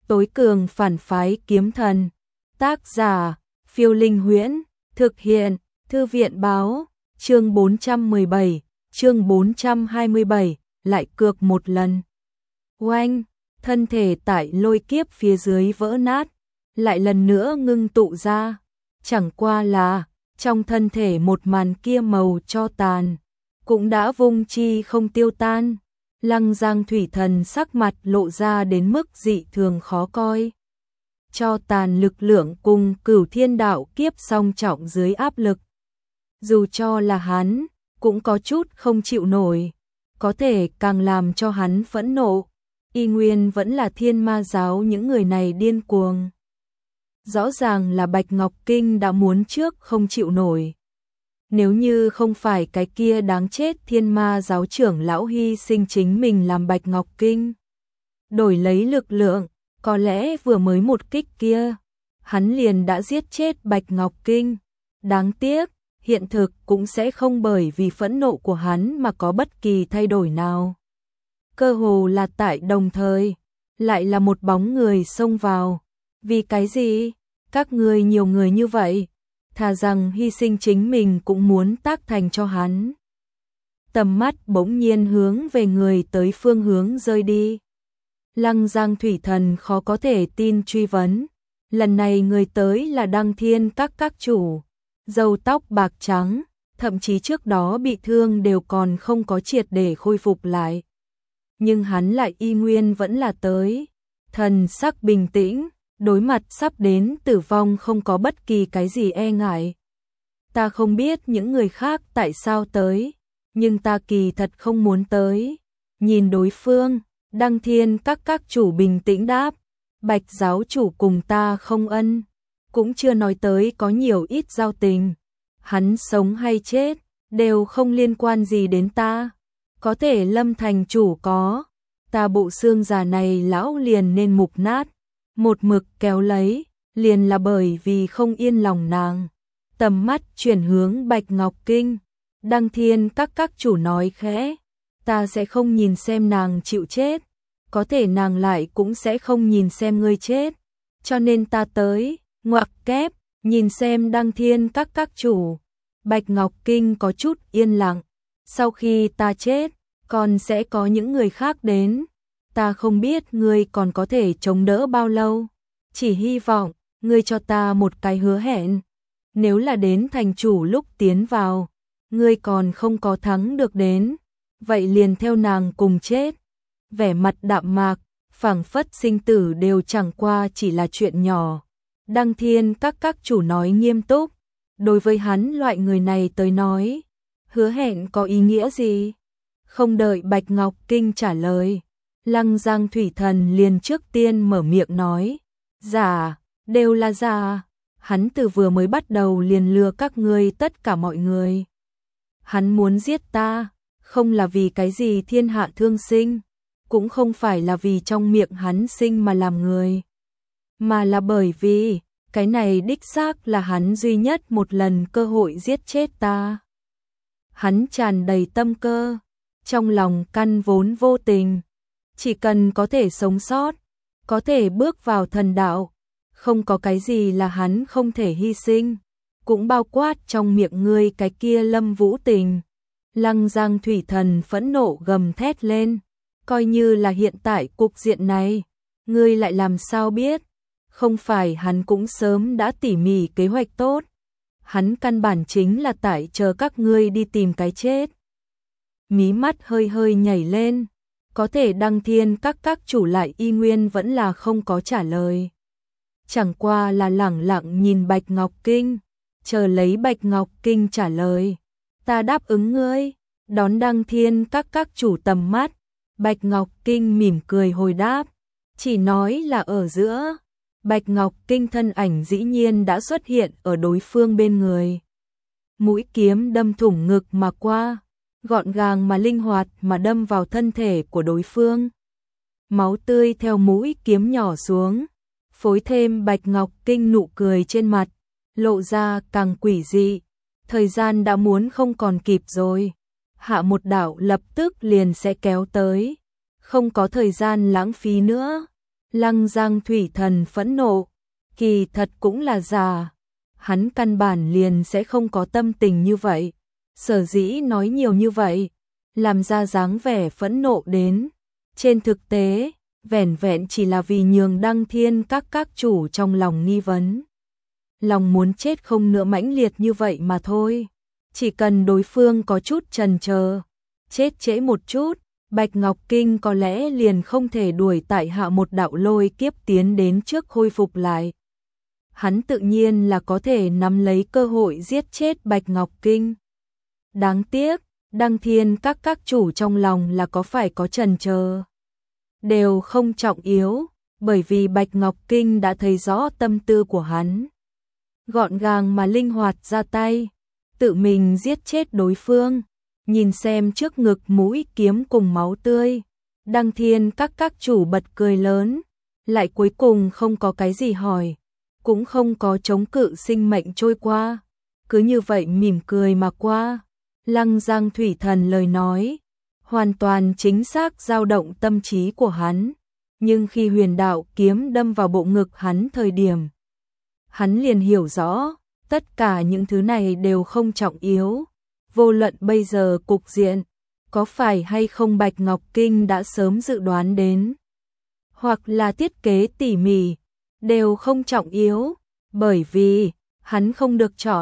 Tối cường phản phái kiếm thần. Tác giả, Phiêu Linh Huyễn. Thực hiện, Thư viện báo. Chương 417, chương 427, lại cược một lần. Oanh, thân thể tại lôi kiếp phía dưới vỡ nát, lại lần nữa ngưng tụ ra. Chẳng qua là, trong thân thể một màn kia màu cho tàn, cũng đã vung chi không tiêu tan. Lăng Giang thủy thần sắc mặt lộ ra đến mức dị thường khó coi. Cho tàn lực lượng cùng Cửu Thiên đạo kiếp song trọng dưới áp lực. Dù cho là hắn, cũng có chút không chịu nổi. Có thể càng làm cho hắn phẫn nộ, y nguyên vẫn là Thiên Ma giáo những người này điên cuồng. Rõ ràng là Bạch Ngọc Kinh đã muốn trước không chịu nổi. Nếu như không phải cái kia đáng chết Thiên Ma giáo trưởng lão hy sinh chính mình làm Bạch Ngọc Kinh, đổi lấy lực lượng, có lẽ vừa mới một kích kia, hắn liền đã giết chết Bạch Ngọc Kinh. Đáng tiếc, hiện thực cũng sẽ không bởi vì phẫn nộ của hắn mà có bất kỳ thay đổi nào. Cơ hồ là tại đồng thời, lại là một bóng người xông vào. Vì cái gì? Các ngươi nhiều người như vậy, thà rằng hy sinh chính mình cũng muốn tác thành cho hắn. Tầm mắt bỗng nhiên hướng về người tới phương hướng rơi đi. Lăng Giang thủy thần khó có thể tin truy vấn. Lần này người tới là Đăng Thiên các chủ, râu tóc bạc trắng, thậm chí trước đó bị thương đều còn không có triệt để khôi phục lại. Nhưng hắn lại y nguyên vẫn là tới, thần sắc bình tĩnh, đối mặt sắp đến tử vong không có bất kỳ cái gì e ngại. Ta không biết những người khác tại sao tới, nhưng ta kỳ thật không muốn tới. Nhìn đối phương, Đăng Thiên các chủ bình tĩnh đáp, Bạch giáo chủ cùng ta không ân, cũng chưa nói tới có nhiều ít giao tình. Hắn sống hay chết, đều không liên quan gì đến ta. Có thể Lâm thành chủ có, ta bộ xương già này lão liền nên mục nát. Một mực kéo lấy, liền là bởi vì không yên lòng nàng. Tầm mắt chuyển hướng Bạch Ngọc Kinh. Đăng Thiên các chủ nói khẽ, ta sẽ không nhìn xem nàng chịu chết, có thể nàng lại cũng sẽ không nhìn xem ngươi chết, cho nên ta tới. Ngoặc kép, nhìn xem Đăng Thiên các chủ. Bạch Ngọc Kinh có chút yên lặng, sau khi ta chết, còn sẽ có những người khác đến. Ta không biết ngươi còn có thể chống đỡ bao lâu, chỉ hy vọng ngươi cho ta một cái hứa hẹn. Nếu là đến thành chủ lúc tiến vào, ngươi còn không có thắng được đến, vậy liền theo nàng cùng chết. Vẻ mặt đạm mạc, phảng phất sinh tử đều chẳng qua chỉ là chuyện nhỏ. Đăng Thiên các chủ nói nghiêm túc, đối với hắn loại người này tới nói, hứa hẹn có ý nghĩa gì? Không đợi Bạch Ngọc Kinh trả lời, Lăng Giang thủy thần liền trước tiên mở miệng nói, giả, đều là giả. Hắn từ vừa mới bắt đầu liền lừa các ngươi tất cả mọi người. Hắn muốn giết ta, không là vì cái gì thiên hạ thương sinh, cũng không phải là vì trong miệng hắn sinh mà làm người, mà là bởi vì cái này đích xác là hắn duy nhất một lần cơ hội giết chết ta. Hắn tràn đầy tâm cơ, trong lòng căn vốn vô tình, chỉ cần có thể sống sót, có thể bước vào thần đạo, không có cái gì là hắn không thể hy sinh, cũng bao quát trong miệng ngươi cái kia Lâm Vũ Tình. Lăng Giang thủy thần phẫn nộ gầm thét lên, coi như là hiện tại cục diện này, ngươi lại làm sao biết? Không phải hắn cũng sớm đã tỉ mỉ kế hoạch tốt, hắn căn bản chính là tại chờ các ngươi đi tìm cái chết. Mí mắt hơi hơi nhảy lên, có thể Đăng Thiên các chủ lại y nguyên vẫn là không có trả lời. Chẳng qua là lẳng lặng nhìn Bạch Ngọc Kinh, chờ lấy Bạch Ngọc Kinh trả lời. Ta đáp ứng ngươi. Đón Đăng Thiên các chủ tầm mắt, Bạch Ngọc Kinh mỉm cười hồi đáp, chỉ nói là ở giữa. Bạch Ngọc Kinh thân ảnh dĩ nhiên đã xuất hiện ở đối phương bên người. Mũi kiếm đâm thủng ngực mà qua, gọn gàng mà linh hoạt mà đâm vào thân thể của đối phương. Máu tươi theo mũi kiếm nhỏ xuống, phối thêm Bạch Ngọc Kinh nụ cười trên mặt, lộ ra càng quỷ dị. Thời gian đã muốn không còn kịp rồi, hạ một đạo lập tức liền sẽ kéo tới, không có thời gian lãng phí nữa. Lăng Giang Thủy Thần phẫn nộ, kỳ thật cũng là già. Hắn căn bản liền sẽ không có tâm tình như vậy. Sở dĩ nói nhiều như vậy, làm ra dáng vẻ phẫn nộ đến. Trên thực tế, vẻn vẹn chỉ là vì nhường Đăng Thiên các chủ trong lòng nghi vấn. Lòng muốn chết không nữa mãnh liệt như vậy mà thôi. Chỉ cần đối phương có chút chần chờ, chết trễ một chút, Bạch Ngọc Kinh có lẽ liền không thể đuổi tại hạ một đạo lôi kiếp tiến đến trước khôi phục lại. Hắn tự nhiên là có thể nắm lấy cơ hội giết chết Bạch Ngọc Kinh. Đáng tiếc, Đăng Thiên các chủ trong lòng là có phải có chần chờ. Đều không trọng yếu, bởi vì Bạch Ngọc Kinh đã thấy rõ tâm tư của hắn. Gọn gàng mà linh hoạt ra tay, tự mình giết chết đối phương, nhìn xem trước ngực mũi kiếm cùng máu tươi. Đăng Thiên các chủ bật cười lớn, lại cuối cùng không có cái gì hỏi, cũng không có chống cự sinh mệnh trôi qua, cứ như vậy mỉm cười mà qua. Lăng Giang Thủy Thần lời nói, hoàn toàn chính xác dao động tâm trí của hắn, nhưng khi huyền đạo kiếm đâm vào bộ ngực hắn thời điểm, hắn liền hiểu rõ, tất cả những thứ này đều không trọng yếu. Vô luận bây giờ cục diện, có phải hay không Bạch Ngọc Kinh đã sớm dự đoán đến, hoặc là thiết kế tỉ mỉ, đều không trọng yếu, bởi vì hắn không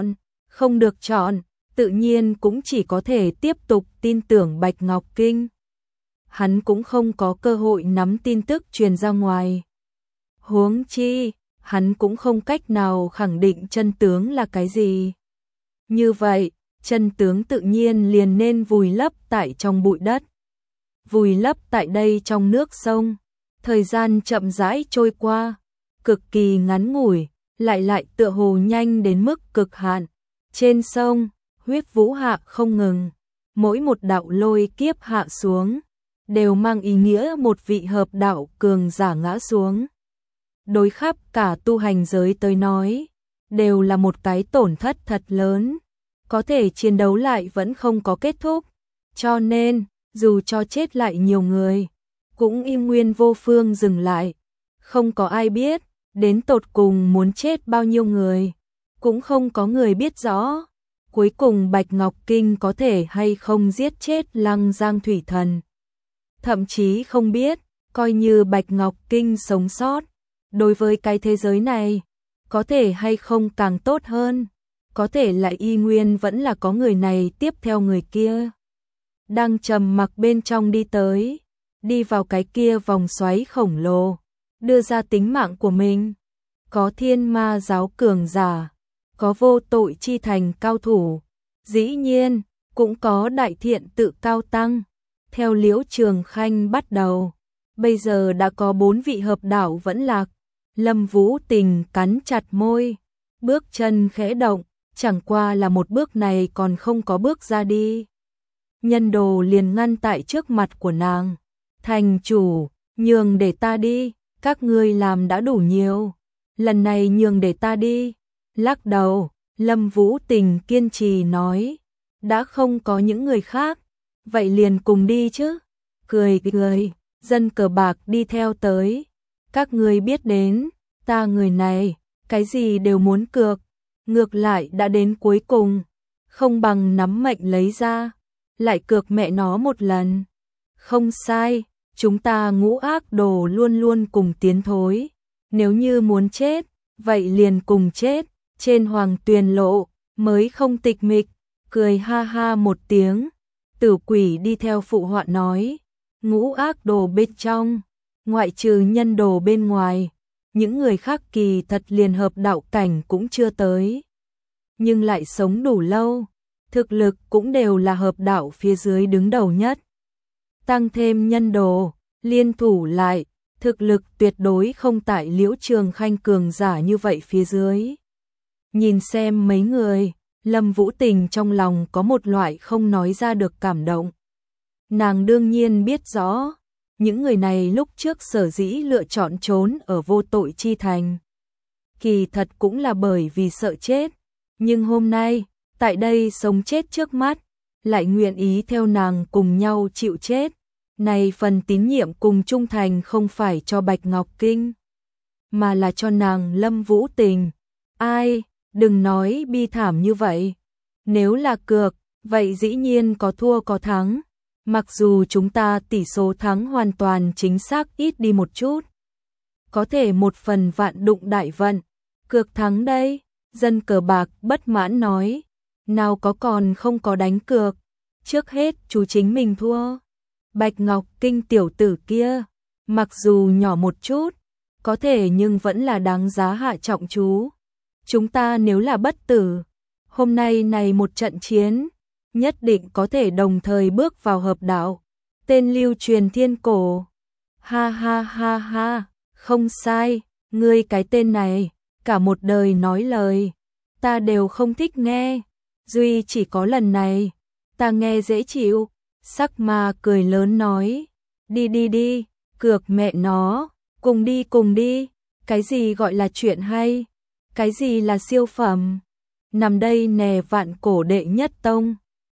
được chọn, tự nhiên cũng chỉ có thể tiếp tục tin tưởng Bạch Ngọc Kinh. Hắn cũng không có cơ hội nắm tin tức truyền ra ngoài. Huống chi, hắn cũng không cách nào khẳng định chân tướng là cái gì. Như vậy, chân tướng tự nhiên liền nên vùi lấp tại trong bụi đất. Vùi lấp tại đây trong nước sông. Thời gian chậm rãi trôi qua, cực kỳ ngắn ngủi, lại tựa hồ nhanh đến mức cực hạn. Trên sông, huyết vũ hạ không ngừng, mỗi một đạo lôi kiếp hạ xuống, đều mang ý nghĩa một vị hợp đạo cường giả ngã xuống. Đối khắp cả tu hành giới tới nói, đều là một cái tổn thất thật lớn, có thể chiến đấu lại vẫn không có kết thúc, cho nên, dù cho chết lại nhiều người, cũng im nguyên vô phương dừng lại, không có ai biết, đến tột cùng muốn chết bao nhiêu người, cũng không có người biết rõ. Cuối cùng Bạch Ngọc Kinh có thể hay không giết chết Lăng Giang Thủy Thần. Thậm chí không biết, coi như Bạch Ngọc Kinh sống sót, đối với cái thế giới này, có thể hay không càng tốt hơn, có thể lại y nguyên vẫn là có người này tiếp theo người kia. Đang trầm mặc bên trong đi tới, đi vào cái kia vòng xoáy khổng lồ, đưa ra tính mạng của mình. Có thiên ma giáo cường giả, có vô tội chi thành cao thủ, dĩ nhiên, cũng có đại thiện tự cao tăng. Theo Liễu Trường Khanh bắt đầu, bây giờ đã có 4 vị hợp đạo vẫn lạc. Lâm Vũ Tình cắn chặt môi, bước chân khẽ động, chẳng qua là một bước này còn không có bước ra đi. Nhân đồ liền ngăn tại trước mặt của nàng. Thành chủ, nhường để ta đi, các ngươi làm đã đủ nhiều. Lần này nhường để ta đi. Lắc đầu, Lâm Vũ Tình kiên trì nói, đã không có những người khác, vậy liền cùng đi chứ. Cười, dân cờ bạc đi theo tới. Các ngươi biết đến, ta người này, cái gì đều muốn cược, ngược lại đã đến cuối cùng, không bằng nắm mệnh lấy ra, lại cược mẹ nó một lần. Không sai, chúng ta ngũ ác đồ luôn luôn cùng tiến thối, nếu như muốn chết, vậy liền cùng chết, trên hoàng tuyền lộ, mới không tịch mịch. Cười ha ha một tiếng, Tử Quỷ đi theo phụ họa nói, ngũ ác đồ bên trong, ngoại trừ nhân đồ bên ngoài, những người khác kỳ thật liền hợp đạo cảnh cũng chưa tới, nhưng lại sống đủ lâu, thực lực cũng đều là hợp đạo phía dưới đứng đầu nhất. Tăng thêm nhân đồ, liên thủ lại, thực lực tuyệt đối không tại Liễu Trường Khanh cường giả như vậy phía dưới. Nhìn xem mấy người, Lâm Vũ Tình trong lòng có một loại không nói ra được cảm động. Nàng đương nhiên biết rõ, những người này lúc trước sở dĩ lựa chọn trốn ở vô tội chi thành. Kỳ thật cũng là bởi vì sợ chết, nhưng hôm nay, tại đây sống chết trước mắt, lại nguyện ý theo nàng cùng nhau chịu chết. Này phần tín nhiệm cùng trung thành không phải cho Bạch Ngọc Kinh, mà là cho nàng Lâm Vũ Tình. Ai, đừng nói bi thảm như vậy. Nếu là cược, vậy dĩ nhiên có thua có thắng. Mặc dù chúng ta tỷ số thắng hoàn toàn chính xác ít đi một chút. Có thể một phần vạn đụng đại vận. Cược thắng đây, dân cờ bạc bất mãn nói. Nào có còn không có đánh cược. Trước hết chú chính mình thua. Bạch Ngọc Kinh tiểu tử kia, mặc dù nhỏ một chút, có thể nhưng vẫn là đáng giá hạ trọng chú. Chúng ta nếu là bất tử, hôm nay này một trận chiến, nhất định có thể đồng thời bước vào hợp đạo. Tên lưu truyền thiên cổ. Ha ha ha ha, không sai, ngươi cái tên này, cả một đời nói lời, ta đều không thích nghe, duy chỉ có lần này, ta nghe dễ chịu. Sắc ma cười lớn nói, đi đi đi, cược mẹ nó, cùng đi, cái gì gọi là chuyện hay, cái gì là siêu phẩm, nằm đây nè vạn cổ đệ nhất tông.